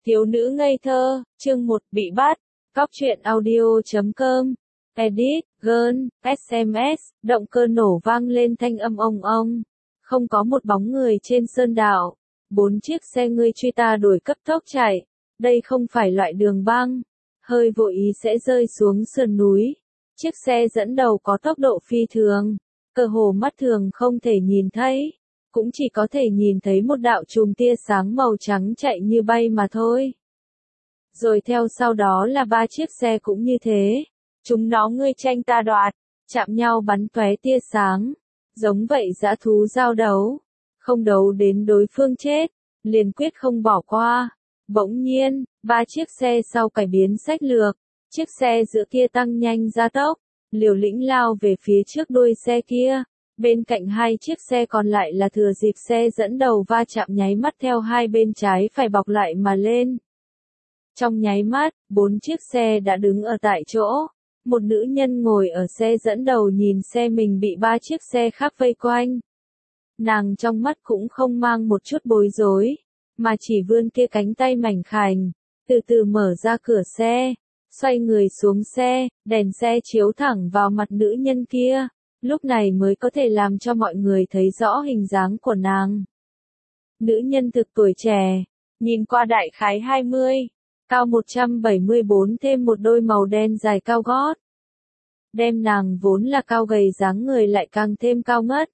Thiếu nữ ngây thơ, chương 1 bị bắt, cóc truyện audio.com, edit, girl, SMS, động cơ nổ vang lên thanh âm ong ong. Không có một bóng người trên sơn đạo. 4 chiếc xe ngươi truy ta đuổi cấp tốc chạy. Đây không phải loại đường băng. Hơi vội ý sẽ rơi xuống sườn núi. Chiếc xe dẫn đầu có tốc độ phi thường. Cơ hồ mắt thường không thể nhìn thấy. Cũng chỉ có thể nhìn thấy một đạo chùm tia sáng màu trắng chạy như bay mà thôi. Rồi theo sau đó là 3 chiếc xe cũng như thế. Chúng nó ngươi tranh ta đoạt, chạm nhau bắn tóe tia sáng. Giống vậy dã thú giao đấu. Không đấu đến đối phương chết, liền quyết không bỏ qua. Bỗng nhiên, 3 chiếc xe sau cải biến sách lược. Chiếc xe giữa kia tăng nhanh gia tốc, liều lĩnh lao về phía trước đuôi xe kia. Bên cạnh 2 chiếc xe còn lại là thừa dịp xe dẫn đầu va chạm nháy mắt theo hai bên trái phải bọc lại mà lên. Trong nháy mắt, 4 chiếc xe đã đứng ở tại chỗ. Một nữ nhân ngồi ở xe dẫn đầu nhìn xe mình bị 3 chiếc xe khác vây quanh. Nàng trong mắt cũng không mang một chút bối rối, mà chỉ vươn kia cánh tay mảnh khảnh, từ từ mở ra cửa xe, xoay người xuống xe, đèn xe chiếu thẳng vào mặt nữ nhân kia. Lúc này mới có thể làm cho mọi người thấy rõ hình dáng của nàng. Nữ nhân thực tuổi trẻ, nhìn qua đại khái 20, cao 174 thêm một đôi màu đen dài cao gót. Đem nàng vốn là cao gầy dáng người lại càng thêm cao ngất.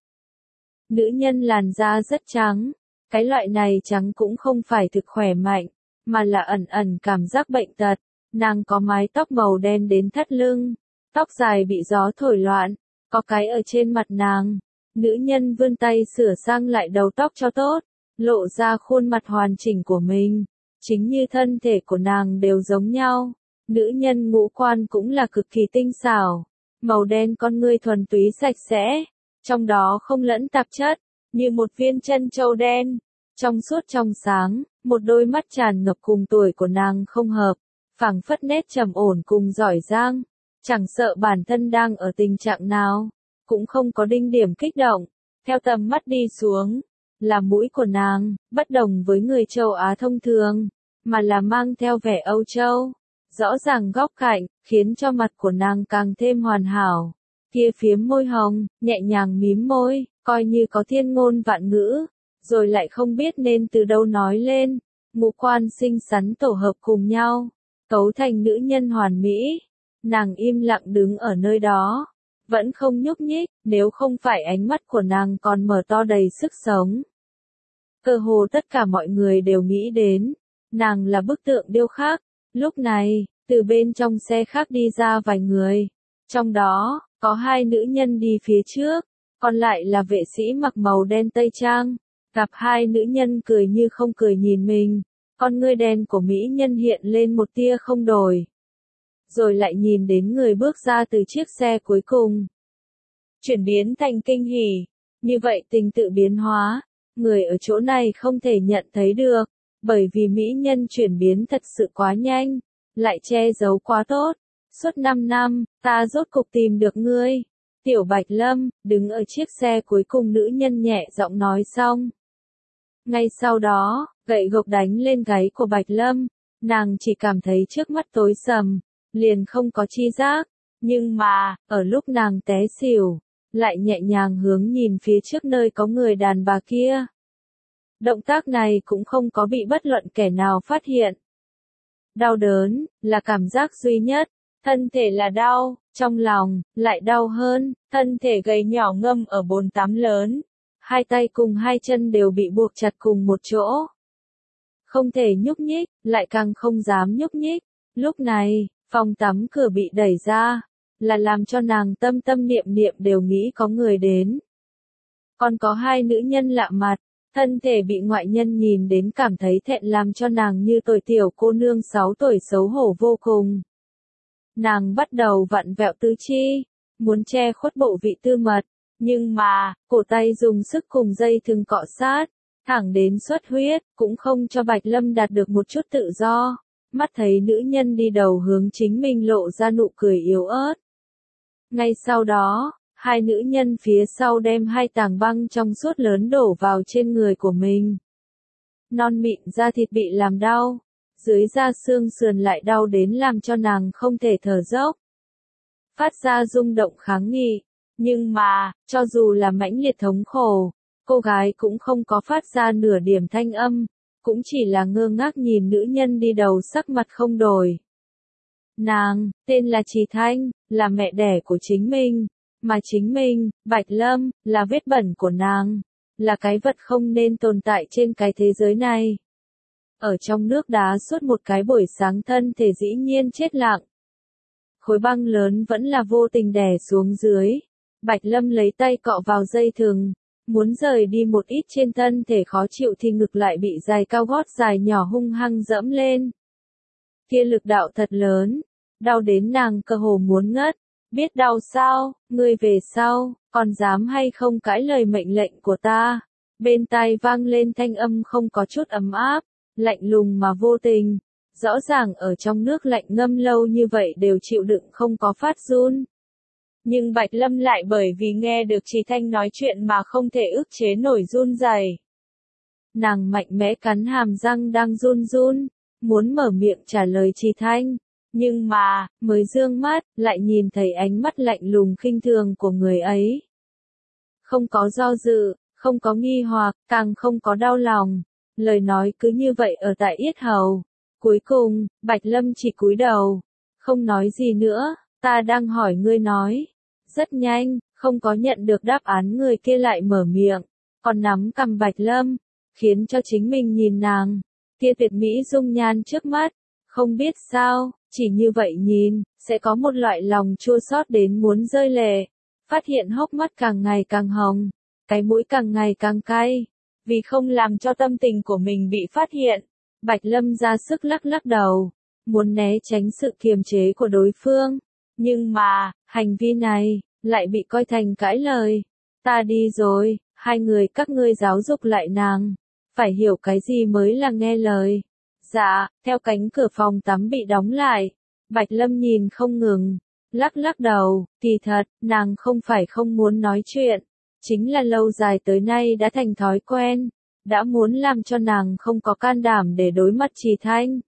Nữ nhân làn da rất trắng, cái loại này trắng cũng không phải thực khỏe mạnh, mà là ẩn ẩn cảm giác bệnh tật. Nàng có mái tóc màu đen đến thắt lưng, tóc dài bị gió thổi loạn. Có cái ở trên mặt nàng, nữ nhân vươn tay sửa sang lại đầu tóc cho tốt, lộ ra khuôn mặt hoàn chỉnh của mình, chính như thân thể của nàng đều giống nhau. Nữ nhân ngũ quan cũng là cực kỳ tinh xảo, màu đen con ngươi thuần túy sạch sẽ, trong đó không lẫn tạp chất, như một viên chân châu đen, trong suốt trong sáng, một đôi mắt tràn ngập cùng tuổi của nàng không hợp, phảng phất nét trầm ổn cùng giỏi giang. Chẳng sợ bản thân đang ở tình trạng nào, cũng không có đinh điểm kích động. Theo tầm mắt đi xuống, là mũi của nàng, bất đồng với người châu Á thông thường, mà là mang theo vẻ Âu Châu. Rõ ràng góc cạnh, khiến cho mặt của nàng càng thêm hoàn hảo. Kia phiếm môi hồng, nhẹ nhàng mím môi, coi như có thiên ngôn vạn ngữ, rồi lại không biết nên từ đâu nói lên. Ngũ quan xinh xắn tổ hợp cùng nhau, cấu thành nữ nhân hoàn mỹ. Nàng im lặng đứng ở nơi đó, vẫn không nhúc nhích, nếu không phải ánh mắt của nàng còn mở to đầy sức sống. Cơ hồ tất cả mọi người đều nghĩ đến, nàng là bức tượng điêu khắc. Lúc này, từ bên trong xe khác đi ra vài người, trong đó, có 2 nữ nhân đi phía trước, còn lại là vệ sĩ mặc màu đen tây trang. Gặp 2 nữ nhân cười như không cười nhìn mình, con ngươi đen của mỹ nhân hiện lên một tia không đổi. Rồi lại nhìn đến người bước ra từ chiếc xe cuối cùng. Chuyển biến thành kinh hỉ. Như vậy tình tự biến hóa, người ở chỗ này không thể nhận thấy được, bởi vì mỹ nhân chuyển biến thật sự quá nhanh, lại che giấu quá tốt. Suốt 5 năm, ta rốt cục tìm được ngươi. Tiểu Bạch Lâm, đứng ở chiếc xe cuối cùng nữ nhân nhẹ giọng nói xong. Ngay sau đó, gậy gộc đánh lên gáy của Bạch Lâm, nàng chỉ cảm thấy trước mắt tối sầm. Liền không có chi giác, nhưng mà, ở lúc nàng té xỉu, lại nhẹ nhàng hướng nhìn phía trước nơi có người đàn bà kia. Động tác này cũng không có bị bất luận kẻ nào phát hiện. Đau đớn, là cảm giác duy nhất, thân thể là đau, trong lòng, lại đau hơn, thân thể gầy nhỏ ngâm ở bồn tắm lớn. 2 tay cùng 2 chân đều bị buộc chặt cùng một chỗ. Không thể nhúc nhích, lại càng không dám nhúc nhích. Lúc này, phòng tắm cửa bị đẩy ra, là làm cho nàng tâm tâm niệm niệm đều nghĩ có người đến. Còn có 2 nữ nhân lạ mặt, thân thể bị ngoại nhân nhìn đến cảm thấy thẹn làm cho nàng như tuổi tiểu cô nương 6 tuổi xấu hổ vô cùng. Nàng bắt đầu vặn vẹo tứ chi, muốn che khuất bộ vị tư mật, nhưng mà, cổ tay dùng sức cùng dây thừng cọ sát, thẳng đến xuất huyết, cũng không cho Bạch Lâm đạt được một chút tự do. Mắt thấy nữ nhân đi đầu hướng chính mình lộ ra nụ cười yếu ớt. Ngay sau đó, 2 nữ nhân phía sau đem 2 tảng băng trong suốt lớn đổ vào trên người của mình. Non mịn da thịt bị làm đau, dưới da xương sườn lại đau đến làm cho nàng không thể thở dốc. Phát ra rung động kháng nghị, nhưng mà, cho dù là mãnh liệt thống khổ, cô gái cũng không có phát ra nửa điểm thanh âm, cũng chỉ là ngơ ngác nhìn nữ nhân đi đầu sắc mặt không đổi. Nàng, tên là Trì Thanh, là mẹ đẻ của chính mình, mà chính mình, Bạch Lâm, là vết bẩn của nàng, là cái vật không nên tồn tại trên cái thế giới này. Ở trong nước đá suốt một cái buổi sáng thân thể dĩ nhiên chết lặng. Khối băng lớn vẫn là vô tình đè xuống dưới. Bạch Lâm lấy tay cọ vào dây thừng, muốn rời đi một ít trên thân thể khó chịu thì ngực lại bị giày cao gót dài nhỏ hung hăng dẫm lên. Kia lực đạo thật lớn, đau đến nàng cơ hồ muốn ngất. Biết đau sao, ngươi về sau, còn dám hay không cãi lời mệnh lệnh của ta. Bên tai vang lên thanh âm không có chút ấm áp, lạnh lùng mà vô tình. Rõ ràng ở trong nước lạnh ngâm lâu như vậy đều chịu đựng không có phát run. Nhưng Bạch Lâm lại bởi vì nghe được Trì Thanh nói chuyện mà không thể ức chế nổi run rẩy. Nàng mạnh mẽ cắn hàm răng đang run run, muốn mở miệng trả lời Trì Thanh. Nhưng mà, mới dương mắt, lại nhìn thấy ánh mắt lạnh lùng khinh thường của người ấy. Không có do dự, không có nghi hoặc, càng không có đau lòng. Lời nói cứ như vậy ở tại yết hầu. Cuối cùng, Bạch Lâm chỉ cúi đầu. Không nói gì nữa, ta đang hỏi ngươi nói. Rất nhanh, không có nhận được đáp án người kia lại mở miệng. Còn nắm cầm Bạch Lâm, khiến cho chính mình nhìn nàng. Kia tuyệt mỹ dung nhan trước mắt. Không biết sao, chỉ như vậy nhìn, sẽ có một loại lòng chua xót đến muốn rơi lệ. Phát hiện hốc mắt càng ngày càng hồng, cái mũi càng ngày càng cay. Vì không làm cho tâm tình của mình bị phát hiện, Bạch Lâm ra sức lắc lắc đầu, muốn né tránh sự kiềm chế của đối phương. Nhưng mà, hành vi này, lại bị coi thành cãi lời. Ta đi rồi, hai người các ngươi giáo dục lại nàng. Phải hiểu cái gì mới là nghe lời. Dạ, theo cánh cửa phòng tắm bị đóng lại, Bạch Lâm nhìn không ngừng, lắc lắc đầu, kỳ thật, nàng không phải không muốn nói chuyện, chính là lâu dài tới nay đã thành thói quen, đã muốn làm cho nàng không có can đảm để đối mặt Trì Thanh.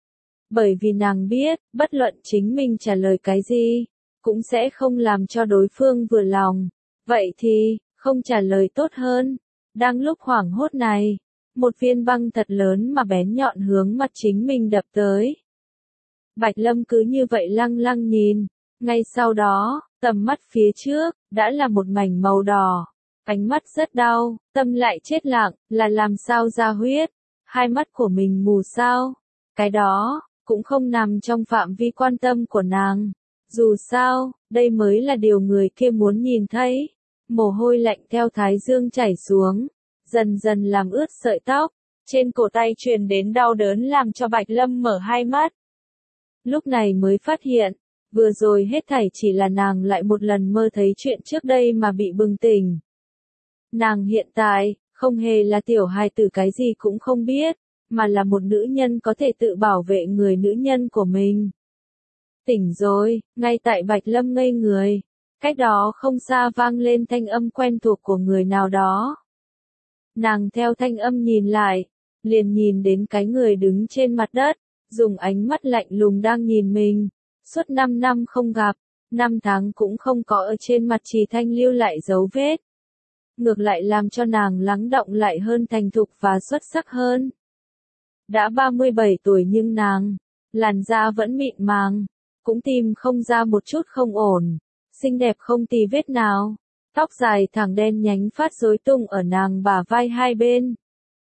Bởi vì nàng biết, bất luận chính mình trả lời cái gì, cũng sẽ không làm cho đối phương vừa lòng, vậy thì, không trả lời tốt hơn. Đang lúc hoảng hốt này, một viên băng thật lớn mà bén nhọn hướng mặt chính mình đập tới. Bạch Lâm cứ như vậy lăng lăng nhìn, ngay sau đó, tầm mắt phía trước, đã là một mảnh màu đỏ. Ánh mắt rất đau, tâm lại chết lặng, là làm sao ra huyết, hai mắt của mình mù sao. Cái đó, cũng không nằm trong phạm vi quan tâm của nàng. Dù sao, đây mới là điều người kia muốn nhìn thấy. Mồ hôi lạnh theo thái dương chảy xuống, dần dần làm ướt sợi tóc, trên cổ tay truyền đến đau đớn làm cho Bạch Lâm mở hai mắt. Lúc này mới phát hiện, vừa rồi hết thảy chỉ là nàng lại một lần mơ thấy chuyện trước đây mà bị bừng tỉnh. Nàng hiện tại, không hề là tiểu hài tử cái gì cũng không biết, mà là một nữ nhân có thể tự bảo vệ người nữ nhân của mình. Tỉnh rồi, ngay tại Bạch Lâm ngây người, cách đó không xa vang lên thanh âm quen thuộc của người nào đó. Nàng theo thanh âm nhìn lại, liền nhìn đến cái người đứng trên mặt đất, dùng ánh mắt lạnh lùng đang nhìn mình. Suốt 5 năm không gặp, 5 tháng cũng không có ở trên mặt Trì Thanh lưu lại dấu vết. Ngược lại làm cho nàng lắng đọng lại hơn thành thục và xuất sắc hơn. Đã 37 tuổi nhưng nàng, làn da vẫn mịn màng, cũng tìm không ra một chút không ổn, xinh đẹp không tì vết nào. Tóc dài thẳng đen nhánh phát rối tung ở nàng bả vai hai bên.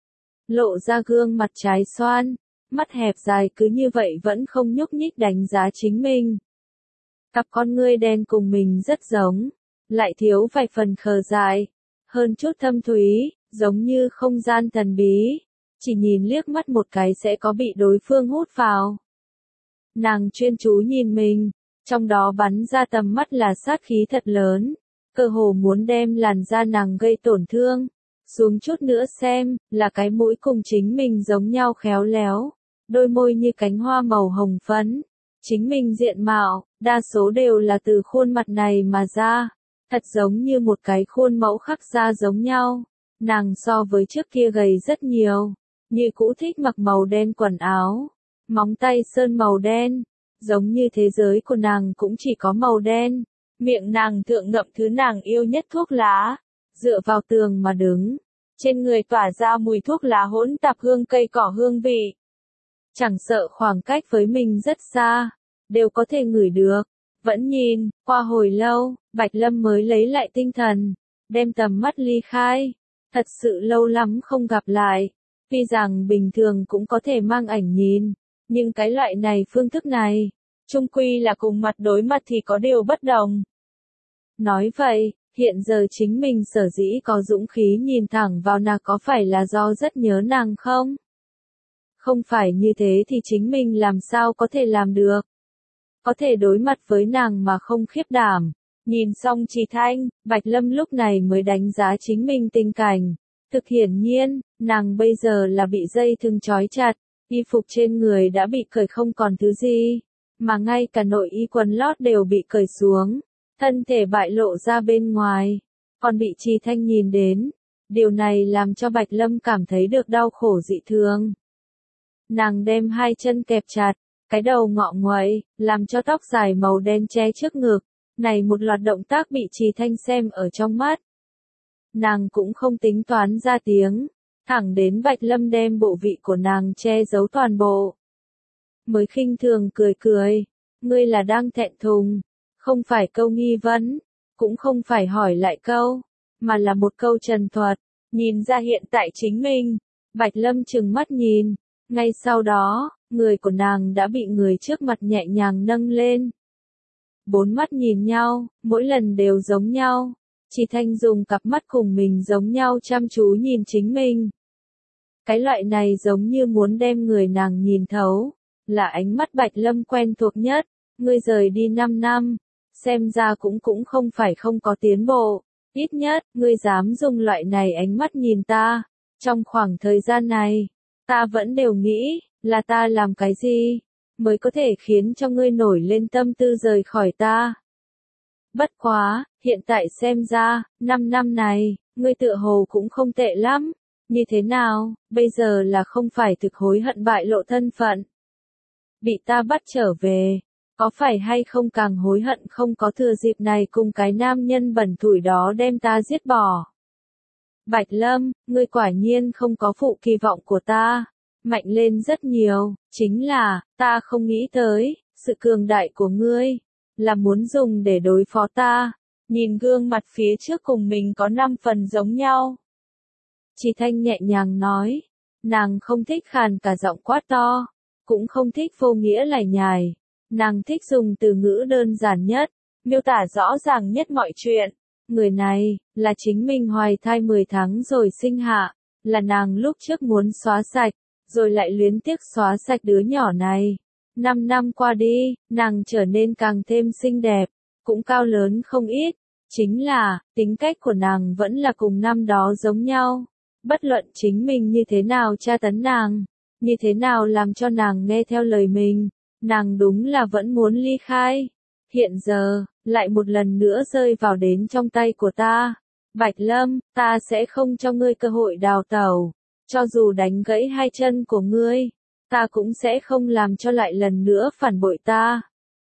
Lộ ra gương mặt trái xoan, mắt hẹp dài cứ như vậy vẫn không nhúc nhích đánh giá chính mình. Cặp con ngươi đen cùng mình rất giống, lại thiếu vài phần khờ dại, hơn chút thâm thúy, giống như không gian thần bí, chỉ nhìn liếc mắt một cái sẽ có bị đối phương hút vào. Nàng chuyên chú nhìn mình, trong đó bắn ra tầm mắt là sát khí thật lớn, cơ hồ muốn đem làn da nàng gây tổn thương. Xuống chút nữa xem, là cái mũi cùng chính mình giống nhau khéo léo, đôi môi như cánh hoa màu hồng phấn. Chính mình diện mạo, đa số đều là từ khuôn mặt này mà ra, thật giống như một cái khuôn mẫu khắc ra giống nhau. Nàng so với trước kia gầy rất nhiều, như cũ thích mặc màu đen quần áo, móng tay sơn màu đen, giống như thế giới của nàng cũng chỉ có màu đen. Miệng nàng thượng ngậm thứ nàng yêu nhất thuốc lá, dựa vào tường mà đứng. Trên người tỏa ra mùi thuốc lá hỗn tạp hương cây cỏ hương vị. Chẳng sợ khoảng cách với mình rất xa, đều có thể ngửi được. Vẫn nhìn, qua hồi lâu, Bạch Lâm mới lấy lại tinh thần, đem tầm mắt ly khai. Thật sự lâu lắm không gặp lại. Tuy rằng bình thường cũng có thể mang ảnh nhìn, nhưng cái loại này phương thức này, chung quy là cùng mặt đối mặt thì có điều bất đồng. Nói vậy, hiện giờ chính mình sở dĩ có dũng khí nhìn thẳng vào nàng có phải là do rất nhớ nàng không? Không phải như thế thì chính mình làm sao có thể làm được? Có thể đối mặt với nàng mà không khiếp đảm. Nhìn xong Trì Thanh, Bạch Lâm lúc này mới đánh giá chính mình tình cảnh. Thực hiển nhiên, nàng bây giờ là bị dây thừng trói chặt, y phục trên người đã bị cởi không còn thứ gì, mà ngay cả nội y quần lót đều bị cởi xuống, thân thể bại lộ ra bên ngoài, còn bị Trì Thanh nhìn đến. Điều này làm cho Bạch Lâm cảm thấy được đau khổ dị thường. Nàng đem hai chân kẹp chặt, cái đầu ngọ nguậy, làm cho tóc dài màu đen che trước ngực. Này một loạt động tác bị Trì Thanh xem ở trong mắt. Nàng cũng không tính toán ra tiếng, thẳng đến Bạch Lâm đem bộ vị của nàng che giấu toàn bộ. Mới khinh thường cười cười, ngươi là đang thẹn thùng, không phải câu nghi vấn, cũng không phải hỏi lại câu, mà là một câu trần thuật, nhìn ra hiện tại chính mình. Bạch Lâm trừng mắt nhìn, ngay sau đó, người của nàng đã bị người trước mặt nhẹ nhàng nâng lên. Bốn mắt nhìn nhau, mỗi lần đều giống nhau. Trì Thanh dùng cặp mắt cùng mình giống nhau chăm chú nhìn chính mình. Cái loại này giống như muốn đem người nàng nhìn thấu, là ánh mắt Bạch Lâm quen thuộc nhất. Ngươi rời đi 5 năm, xem ra cũng không phải không có tiến bộ. Ít nhất, ngươi dám dùng loại này ánh mắt nhìn ta. Trong khoảng thời gian này, ta vẫn đều nghĩ, là ta làm cái gì, mới có thể khiến cho ngươi nổi lên tâm tư rời khỏi ta. Bất quá, hiện tại xem ra, 5 năm này, ngươi tựa hồ cũng không tệ lắm. Như thế nào, bây giờ là không phải thực hối hận bại lộ thân phận. Bị ta bắt trở về, có phải hay không càng hối hận không có thừa dịp này cùng cái nam nhân bẩn thỉu đó đem ta giết bỏ. Bạch Lâm, ngươi quả nhiên không có phụ kỳ vọng của ta. Mạnh lên rất nhiều, chính là, ta không nghĩ tới, sự cường đại của ngươi, là muốn dùng để đối phó ta. Nhìn gương mặt phía trước cùng mình có 5 phần giống nhau. Trì Thanh nhẹ nhàng nói, nàng không thích khàn cả giọng quát to, cũng không thích vô nghĩa lải nhải, nàng thích dùng từ ngữ đơn giản nhất, miêu tả rõ ràng nhất mọi chuyện. Người này, là chính mình hoài thai 10 tháng rồi sinh hạ, là nàng lúc trước muốn xóa sạch, rồi lại luyến tiếc xóa sạch đứa nhỏ này. 5 năm qua đi, nàng trở nên càng thêm xinh đẹp, cũng cao lớn không ít, chính là, tính cách của nàng vẫn là cùng năm đó giống nhau. Bất luận chính mình như thế nào tra tấn nàng, như thế nào làm cho nàng nghe theo lời mình, nàng đúng là vẫn muốn ly khai. Hiện giờ, lại một lần nữa rơi vào đến trong tay của ta. Bạch Lâm, ta sẽ không cho ngươi cơ hội đào tẩu. Cho dù đánh gãy hai chân của ngươi, ta cũng sẽ không làm cho lại lần nữa phản bội ta.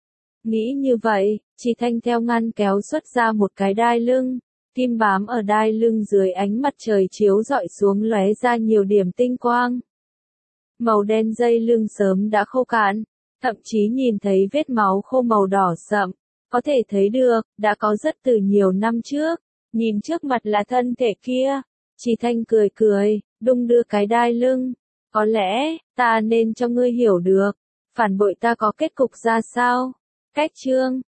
Nghĩ như vậy, Trì Thanh theo ngăn kéo xuất ra một cái đai lưng, kim bám ở đai lưng dưới ánh mặt trời chiếu rọi xuống lóe ra nhiều điểm tinh quang. Màu đen dây lưng sớm đã khô cạn, thậm chí nhìn thấy vết máu khô màu đỏ sậm, có thể thấy được, đã có rất từ nhiều năm trước. Nhìn trước mặt là thân thể kia, Trì Thanh cười cười, đung đưa cái đai lưng. Có lẽ, ta nên cho ngươi hiểu được, phản bội ta có kết cục ra sao. Cách chương